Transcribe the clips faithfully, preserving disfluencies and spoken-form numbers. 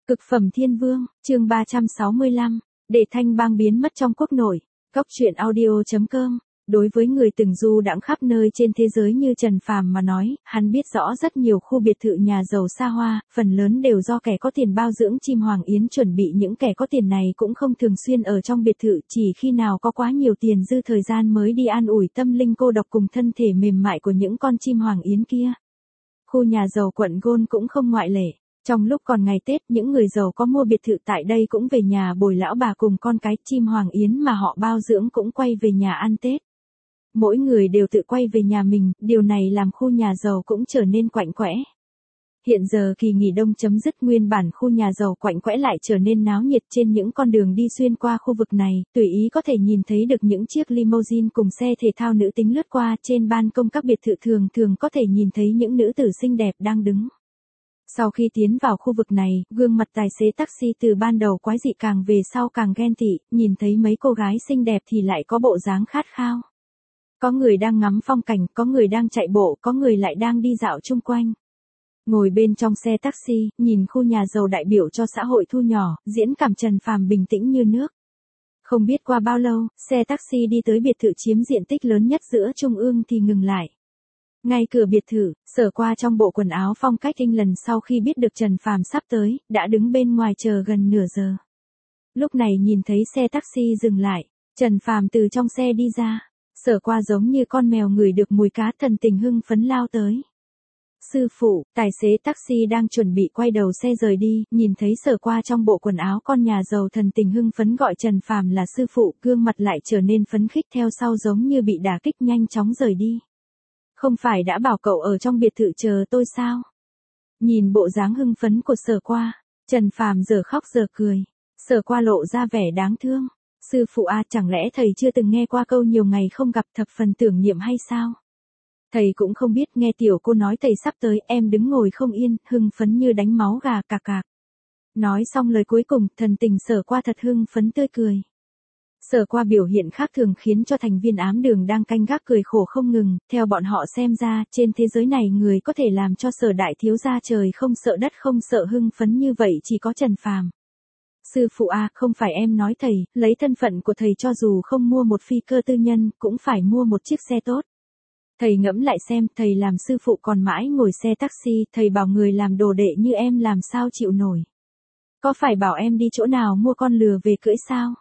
Cực phẩm thiên vương, chương ba trăm sáu mươi lăm, để Thanh Bang biến mất trong quốc nội. Góc truyện audio chấm com. Đối với người từng du đãng khắp nơi trên thế giới như Trần Phàm mà nói, hắn biết rõ rất nhiều khu biệt thự nhà giàu xa hoa, phần lớn đều do kẻ có tiền bao dưỡng chim hoàng yến chuẩn bị. Những kẻ có tiền này cũng không thường xuyên ở trong biệt thự, chỉ khi nào có quá nhiều tiền dư thời gian mới đi an ủi tâm linh cô độc cùng thân thể mềm mại của những con chim hoàng yến kia. Khu nhà giàu quận Gôn cũng không ngoại lệ. Trong lúc còn ngày Tết, những người giàu có mua biệt thự tại đây cũng về nhà bồi lão bà cùng con cái. Chim hoàng yến mà họ bao dưỡng cũng quay về nhà ăn Tết. Mỗi người đều tự quay về nhà mình, điều này làm khu nhà giàu cũng trở nên quạnh quẽ. Hiện giờ kỳ nghỉ đông chấm dứt, nguyên bản khu nhà giàu quạnh quẽ lại trở nên náo nhiệt. Trên những con đường đi xuyên qua khu vực này, tùy ý có thể nhìn thấy được những chiếc limousine cùng xe thể thao nữ tính lướt qua. Trên ban công các biệt thự thường thường có thể nhìn thấy những nữ tử xinh đẹp đang đứng. Sau khi tiến vào khu vực này, gương mặt tài xế taxi từ ban đầu quái dị càng về sau càng ghen tị, nhìn thấy mấy cô gái xinh đẹp thì lại có bộ dáng khát khao. Có người đang ngắm phong cảnh, có người đang chạy bộ, có người lại đang đi dạo chung quanh. Ngồi bên trong xe taxi, nhìn khu nhà giàu đại biểu cho xã hội thu nhỏ, diễn cảm Trần Phàm bình tĩnh như nước. Không biết qua bao lâu, xe taxi đi tới biệt thự chiếm diện tích lớn nhất giữa Trung ương thì ngừng lại. Ngay cửa biệt thự, Sở Qua trong bộ quần áo phong cách England sau khi biết được Trần Phàm sắp tới, đã đứng bên ngoài chờ gần nửa giờ. Lúc này nhìn thấy xe taxi dừng lại, Trần Phàm từ trong xe đi ra. Sở Qua giống như con mèo ngửi được mùi cá, thần tình hưng phấn lao tới. Sư phụ, tài xế taxi đang chuẩn bị quay đầu xe rời đi, nhìn thấy Sở Qua trong bộ quần áo con nhà giàu thần tình hưng phấn gọi Trần Phàm là sư phụ, gương mặt lại trở nên phấn khích theo sau giống như bị đả kích nhanh chóng rời đi. Không phải đã bảo cậu ở trong biệt thự chờ tôi sao? Nhìn bộ dáng hưng phấn của Sở Qua, Trần Phàm giờ khóc giờ cười. Sở Qua lộ ra vẻ đáng thương. Sư phụ a, chẳng lẽ thầy chưa từng nghe qua câu nhiều ngày không gặp thập phần tưởng niệm hay sao? Thầy cũng không biết, nghe tiểu cô nói thầy sắp tới, em đứng ngồi không yên, hưng phấn như đánh máu gà cạc cạc. Nói xong lời cuối cùng, thần tình Sở Qua thật hưng phấn tươi cười. Sở Qua biểu hiện khác thường khiến cho thành viên ám đường đang canh gác cười khổ không ngừng. Theo bọn họ xem ra, trên thế giới này người có thể làm cho Sở đại thiếu gia trời không sợ đất không sợ hưng phấn như vậy chỉ có Trần Phàm. Sư phụ a, không phải em nói thầy, lấy thân phận của thầy cho dù không mua một phi cơ tư nhân, cũng phải mua một chiếc xe tốt. Thầy ngẫm lại xem, thầy làm sư phụ còn mãi ngồi xe taxi, thầy bảo người làm đồ đệ như em làm sao chịu nổi. Có phải bảo em đi chỗ nào mua con lừa về cưỡi sao?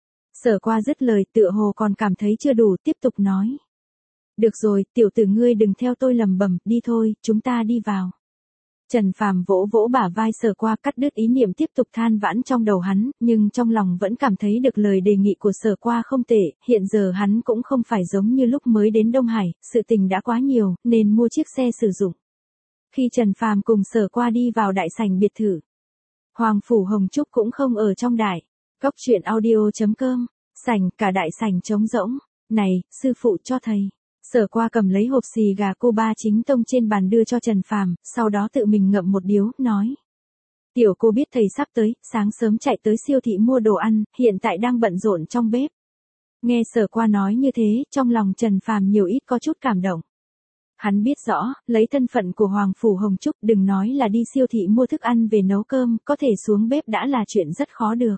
Sở Qua dứt lời tựa hồ còn cảm thấy chưa đủ, tiếp tục nói. Được rồi, tiểu tử ngươi đừng theo tôi lầm bầm, đi thôi, chúng ta đi vào. Trần Phàm vỗ vỗ bả vai Sở Qua, cắt đứt ý niệm tiếp tục than vãn trong đầu hắn, nhưng trong lòng vẫn cảm thấy được lời đề nghị của Sở Qua không tệ. Hiện giờ hắn cũng không phải giống như lúc mới đến Đông Hải, sự tình đã quá nhiều, nên mua chiếc xe sử dụng. Khi Trần Phàm cùng Sở Qua đi vào đại sảnh biệt thự, Hoàng Phủ Hồng Trúc cũng không ở trong đại. Góc truyện audio chấm com, sảnh, cả đại sảnh trống rỗng. Này, sư phụ cho thầy. Sở Qua cầm lấy hộp xì gà Cuba chính tông trên bàn đưa cho Trần Phàm, sau đó tự mình ngậm một điếu, nói. Tiểu cô biết thầy sắp tới, sáng sớm chạy tới siêu thị mua đồ ăn, hiện tại đang bận rộn trong bếp. Nghe Sở Qua nói như thế, trong lòng Trần Phàm nhiều ít có chút cảm động. Hắn biết rõ, lấy thân phận của Hoàng Phủ Hồng Trúc, đừng nói là đi siêu thị mua thức ăn về nấu cơm, có thể xuống bếp đã là chuyện rất khó được.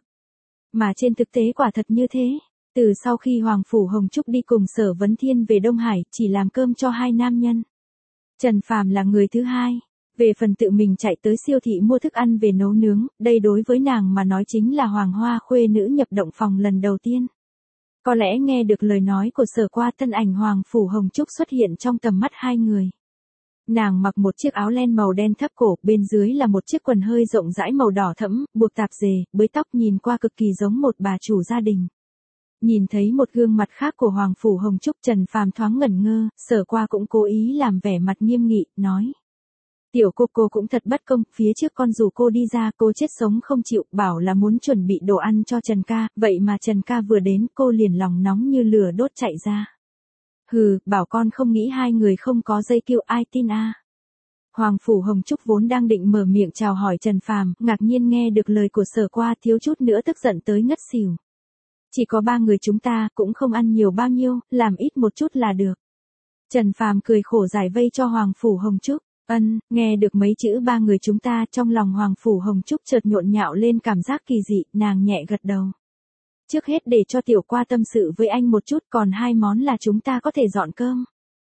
Mà trên thực tế quả thật như thế. Từ sau khi Hoàng Phủ Hồng Trúc đi cùng Sở Vấn Thiên về Đông Hải, chỉ làm cơm cho hai nam nhân. Trần Phàm là người thứ hai. Về phần tự mình chạy tới siêu thị mua thức ăn về nấu nướng, đây đối với nàng mà nói chính là hoàng hoa khuê nữ nhập động phòng lần đầu tiên. Có lẽ nghe được lời nói của Sở Qua, thân ảnh Hoàng Phủ Hồng Trúc xuất hiện trong tầm mắt hai người. Nàng mặc một chiếc áo len màu đen thấp cổ, bên dưới là một chiếc quần hơi rộng rãi màu đỏ thẫm, buộc tạp dề, bới tóc nhìn qua cực kỳ giống một bà chủ gia đình. Nhìn thấy một gương mặt khác của Hoàng Phủ Hồng Trúc, Trần Phàm thoáng ngẩn ngơ, Sở Qua cũng cố ý làm vẻ mặt nghiêm nghị, nói. Tiểu cô cô cũng thật bất công, phía trước con rủ cô đi ra, cô chết sống không chịu, bảo là muốn chuẩn bị đồ ăn cho Trần ca, vậy mà Trần ca vừa đến, cô liền lòng nóng như lửa đốt chạy ra. Hừ, bảo con không nghĩ hai người không có dây kiêu, ai tin a. Hoàng Phủ Hồng Trúc vốn đang định mở miệng chào hỏi Trần Phàm, ngạc nhiên nghe được lời của Sở Qua, thiếu chút nữa tức giận tới ngất xỉu. Chỉ có ba người chúng ta, cũng không ăn nhiều bao nhiêu, làm ít một chút là được. Trần Phàm cười khổ giải vây cho Hoàng Phủ Hồng Trúc. Ân, nghe được mấy chữ ba người chúng ta, trong lòng Hoàng Phủ Hồng Trúc chợt nhộn nhạo lên cảm giác kỳ dị, nàng nhẹ gật đầu. Trước hết để cho tiểu qua tâm sự với anh một chút, còn hai món là chúng ta có thể dọn cơm.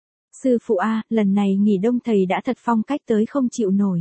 Sư phụ a, lần này nghỉ đông thầy đã thật phong cách tới không chịu nổi.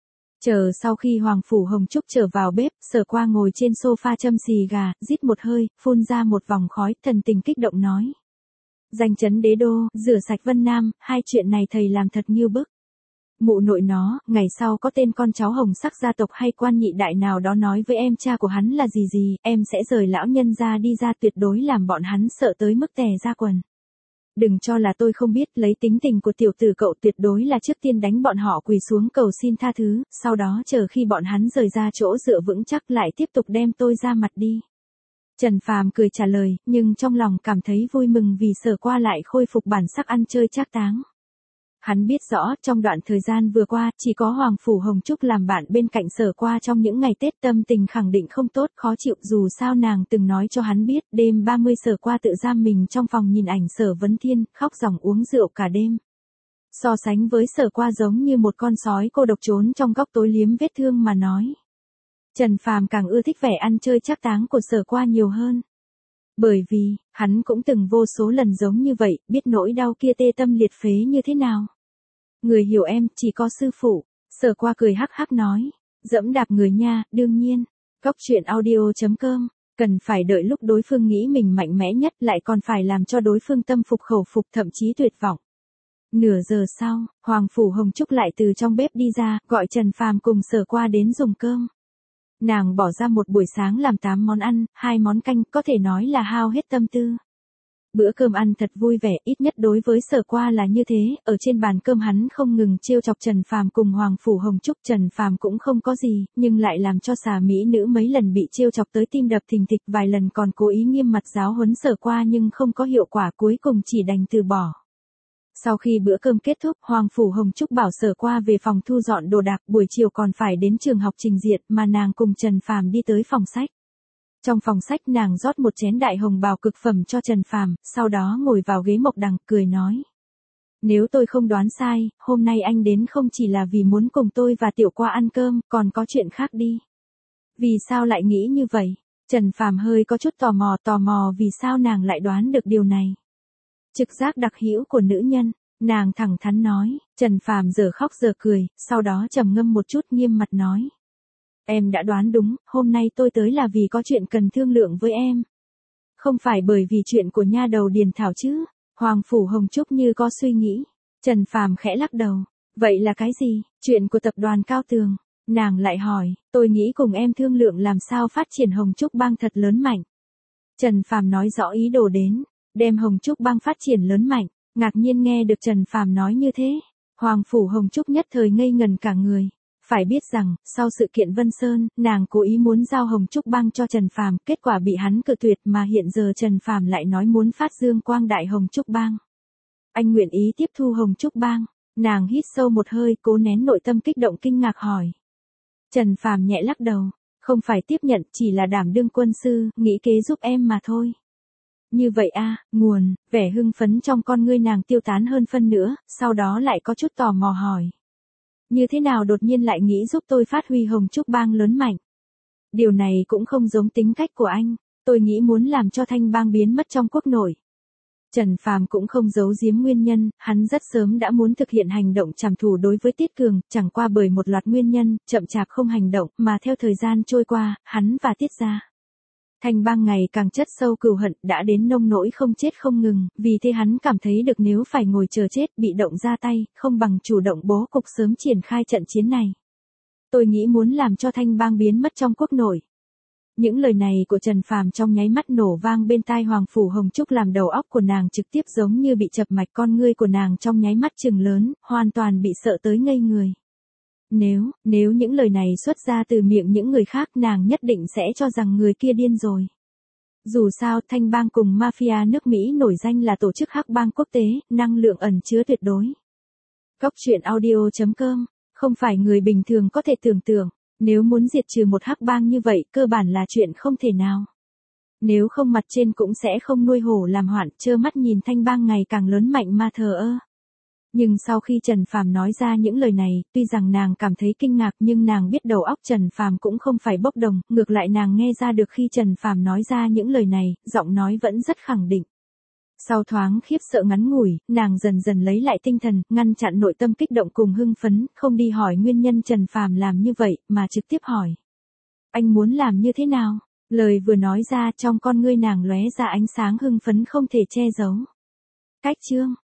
Chờ sau khi Hoàng Phủ Hồng Trúc trở vào bếp, Sở Qua ngồi trên sofa châm xì gà, rít một hơi, phun ra một vòng khói, thần tình kích động nói. Danh chấn đế đô, rửa sạch Vân Nam, hai chuyện này thầy làm thật như bức. Mụ nội nó, ngày sau có tên con cháu hồng sắc gia tộc hay quan nhị đại nào đó nói với em cha của hắn là gì gì, em sẽ rời lão nhân ra đi ra, tuyệt đối làm bọn hắn sợ tới mức tè ra quần. Đừng cho là tôi không biết, lấy tính tình của tiểu tử cậu tuyệt đối là trước tiên đánh bọn họ quỳ xuống cầu xin tha thứ, sau đó chờ khi bọn hắn rời ra chỗ dựa vững chắc lại tiếp tục đem tôi ra mặt đi. Trần Phàm cười trả lời, nhưng trong lòng cảm thấy vui mừng vì Sở Qua lại khôi phục bản sắc ăn chơi trác táng. Hắn biết rõ, trong đoạn thời gian vừa qua, chỉ có Hoàng Phủ Hồng Trúc làm bạn bên cạnh Sở Qua trong những ngày Tết, tâm tình khẳng định không tốt, khó chịu, dù sao nàng từng nói cho hắn biết, đêm ba mươi Sở Qua tự giam mình trong phòng nhìn ảnh Sở Vấn Thiên, khóc ròng uống rượu cả đêm. So sánh với Sở Qua giống như một con sói cô độc trốn trong góc tối liếm vết thương mà nói. Trần Phàm càng ưa thích vẻ ăn chơi trác táng của Sở Qua nhiều hơn. Bởi vì, hắn cũng từng vô số lần giống như vậy, biết nỗi đau kia tê tâm liệt phế như thế nào. Người hiểu em, chỉ có sư phụ. Sở Qua cười hắc hắc nói. Dẫm đạp người nha, đương nhiên. Góc truyện audio chấm com. Cần phải đợi lúc đối phương nghĩ mình mạnh mẽ nhất, lại còn phải làm cho đối phương tâm phục khẩu phục, thậm chí tuyệt vọng. Nửa giờ sau, Hoàng Phủ Hồng Trúc lại từ trong bếp đi ra, gọi Trần Phàm cùng Sở Qua đến dùng cơm. Nàng bỏ ra một buổi sáng làm tám món ăn, hai món canh, có thể nói là hao hết tâm tư. Bữa cơm ăn thật vui vẻ, ít nhất đối với Sở Qua là như thế, ở trên bàn cơm hắn không ngừng trêu chọc Trần Phàm cùng Hoàng Phủ Hồng Trúc. Trần Phàm cũng không có gì, nhưng lại làm cho xà mỹ nữ mấy lần bị trêu chọc tới tim đập thình thịch, vài lần còn cố ý nghiêm mặt giáo huấn Sở Qua nhưng không có hiệu quả, cuối cùng chỉ đành từ bỏ. Sau khi bữa cơm kết thúc, Hoàng Phủ Hồng Trúc bảo Sở Qua về phòng thu dọn đồ đạc, buổi chiều còn phải đến trường học trình diện, mà nàng cùng Trần Phàm đi tới phòng sách. Trong phòng sách nàng rót một chén đại hồng bào cực phẩm cho Trần Phàm, sau đó ngồi vào ghế mộc đằng, cười nói. Nếu tôi không đoán sai, hôm nay anh đến không chỉ là vì muốn cùng tôi và Tiểu Qua ăn cơm, còn có chuyện khác đi. Vì sao lại nghĩ như vậy? Trần Phàm hơi có chút tò mò, tò mò vì sao nàng lại đoán được điều này. Trực giác đặc hữu của nữ nhân, nàng thẳng thắn nói. Trần Phàm giờ khóc giờ cười, sau đó trầm ngâm một chút, nghiêm mặt nói. Em đã đoán đúng, hôm nay tôi tới là vì có chuyện cần thương lượng với em. Không phải bởi vì chuyện của nha đầu Điền Thảo chứ? Hoàng Phủ Hồng Trúc như có suy nghĩ. Trần Phàm khẽ lắc đầu. Vậy là cái gì? Chuyện của tập đoàn Cao Tường. Nàng lại hỏi, tôi nghĩ cùng em thương lượng làm sao phát triển Hồng Trúc Bang thật lớn mạnh. Trần Phàm nói rõ ý đồ đến, đem Hồng Trúc Bang phát triển lớn mạnh. Ngạc nhiên nghe được Trần Phàm nói như thế, Hoàng Phủ Hồng Trúc nhất thời ngây ngần cả người. Phải biết rằng, sau sự kiện Vân Sơn, nàng cố ý muốn giao Hồng Trúc Bang cho Trần Phàm, kết quả bị hắn cự tuyệt, mà hiện giờ Trần Phàm lại nói muốn phát dương quang đại Hồng Trúc Bang. Anh nguyện ý tiếp thu Hồng Trúc Bang. Nàng hít sâu một hơi, cố nén nội tâm kích động kinh ngạc hỏi. Trần Phàm nhẹ lắc đầu, không phải tiếp nhận, chỉ là đảm đương quân sư, nghĩ kế giúp em mà thôi. Như vậy a, à, nguồn, vẻ hưng phấn trong con ngươi nàng tiêu tán hơn phân nữa, sau đó lại có chút tò mò hỏi. Như thế nào đột nhiên lại nghĩ giúp tôi phát huy Hồng Trúc Bang lớn mạnh? Điều này cũng không giống tính cách của anh, tôi nghĩ muốn làm cho Thanh Bang biến mất trong quốc nội. Trần Phàm cũng không giấu giếm nguyên nhân, hắn rất sớm đã muốn thực hiện hành động trảm thủ đối với Tiết Cường, chẳng qua bởi một loạt nguyên nhân, chậm chạp không hành động, mà theo thời gian trôi qua, hắn và Tiết gia Thanh Bang ngày càng chất sâu cừu hận, đã đến nông nỗi không chết không ngừng, vì thế hắn cảm thấy được nếu phải ngồi chờ chết, bị động ra tay, không bằng chủ động bố cục sớm triển khai trận chiến này. Tôi nghĩ muốn làm cho Thanh Bang biến mất trong quốc nội. Những lời này của Trần Phàm trong nháy mắt nổ vang bên tai Hoàng Phủ Hồng Trúc, làm đầu óc của nàng trực tiếp giống như bị chập mạch, con ngươi của nàng trong nháy mắt trừng lớn, hoàn toàn bị sợ tới ngây người. Nếu, nếu những lời này xuất ra từ miệng những người khác, nàng nhất định sẽ cho rằng người kia điên rồi. Dù sao, Thanh Bang cùng Mafia nước Mỹ nổi danh là tổ chức hắc bang quốc tế, năng lượng ẩn chứa tuyệt đối. Góc truyện audio chấm com, không phải người bình thường có thể tưởng tượng, nếu muốn diệt trừ một hắc bang như vậy, cơ bản là chuyện không thể nào. Nếu không mặt trên cũng sẽ không nuôi hổ làm hoạn, trơ mắt nhìn Thanh Bang ngày càng lớn mạnh mà thờ ơ. Nhưng sau khi Trần Phàm nói ra những lời này, tuy rằng nàng cảm thấy kinh ngạc nhưng nàng biết đầu óc Trần Phàm cũng không phải bốc đồng, ngược lại nàng nghe ra được khi Trần Phàm nói ra những lời này, giọng nói vẫn rất khẳng định. Sau thoáng khiếp sợ ngắn ngủi, nàng dần dần lấy lại tinh thần, ngăn chặn nội tâm kích động cùng hưng phấn, không đi hỏi nguyên nhân Trần Phàm làm như vậy, mà trực tiếp hỏi. Anh muốn làm như thế nào? Lời vừa nói ra trong con ngươi nàng lóe ra ánh sáng hưng phấn không thể che giấu. Cách chương